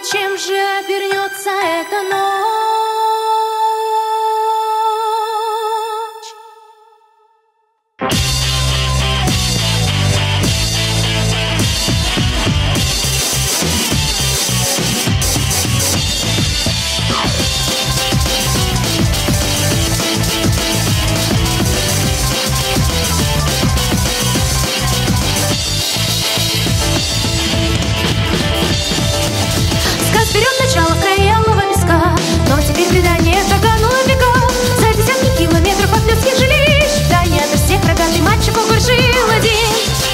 Чем же обернется эта ночь? Берем начало в крае алого песка, но теперь предание докануло века. За десятки километров от людских жилищ, вдали ото всех рогатый мальчик жил один.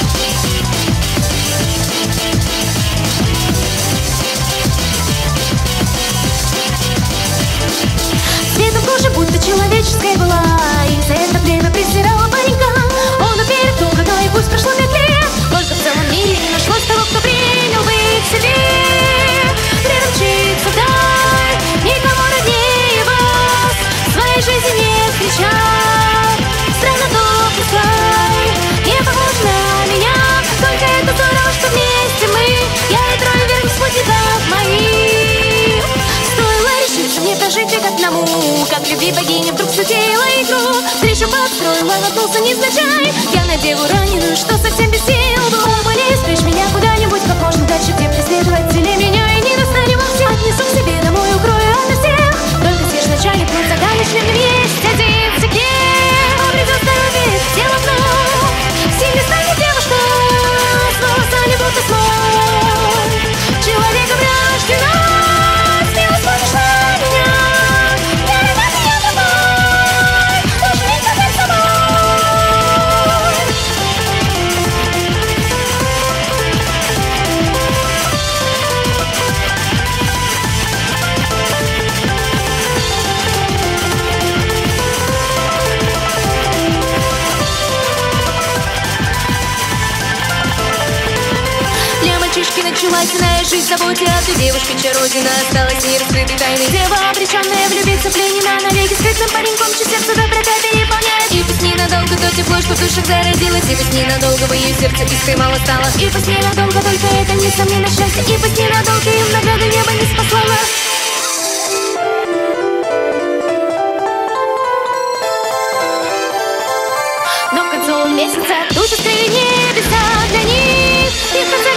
Светом кожи будто человеческая была, и за это время презирала паренька. Он уверен долго, но и пусть прошло 5 лет, только в целом мире не нашлось того, кто принял бы их в себе. Мчится вдаль, никого роднее вас своей жизни не встречал. Странно, но пускай не похож на меня, только это здорово, что вместе мы, я и трое верных спутников моих. Стоило решиться мне прожить век одному, как любви богиня вдруг затеяла игру. Встречу подстроила, наткнулся невзначай, я на деву раненую, что совсем без сил был. Умоляю, спрячь меня куда-нибудь как можно дальше, где преследователи меня и не достанем. Отнесу к себе домой, укрою ото всех. Только съешь вначале плод загадочным, есть один секрет. Обретет здоровье тело вновь, в силе станет девушка, снова станет будто смог. Человеком рождена, смело смотришь на меня, я рада меня тобой, тоже не сказать собой. Началась иная жизнь, заботе от той девушки, чья родина осталась нераскрытой тайной. Дева, обреченная влюбиться, пленена навеки скрытным пареньком, чье сердце доброта переполняет. И пусть ненадолго то тепло, что в душах зародилось, и пусть ненадолго в ее сердце искрой мало стало. И пусть ненадолго, только это несомненно счастье, и пусть ненадолго им награды небо не спаслало. Но к концу месяца тучи скрыли небеса для них, и в конце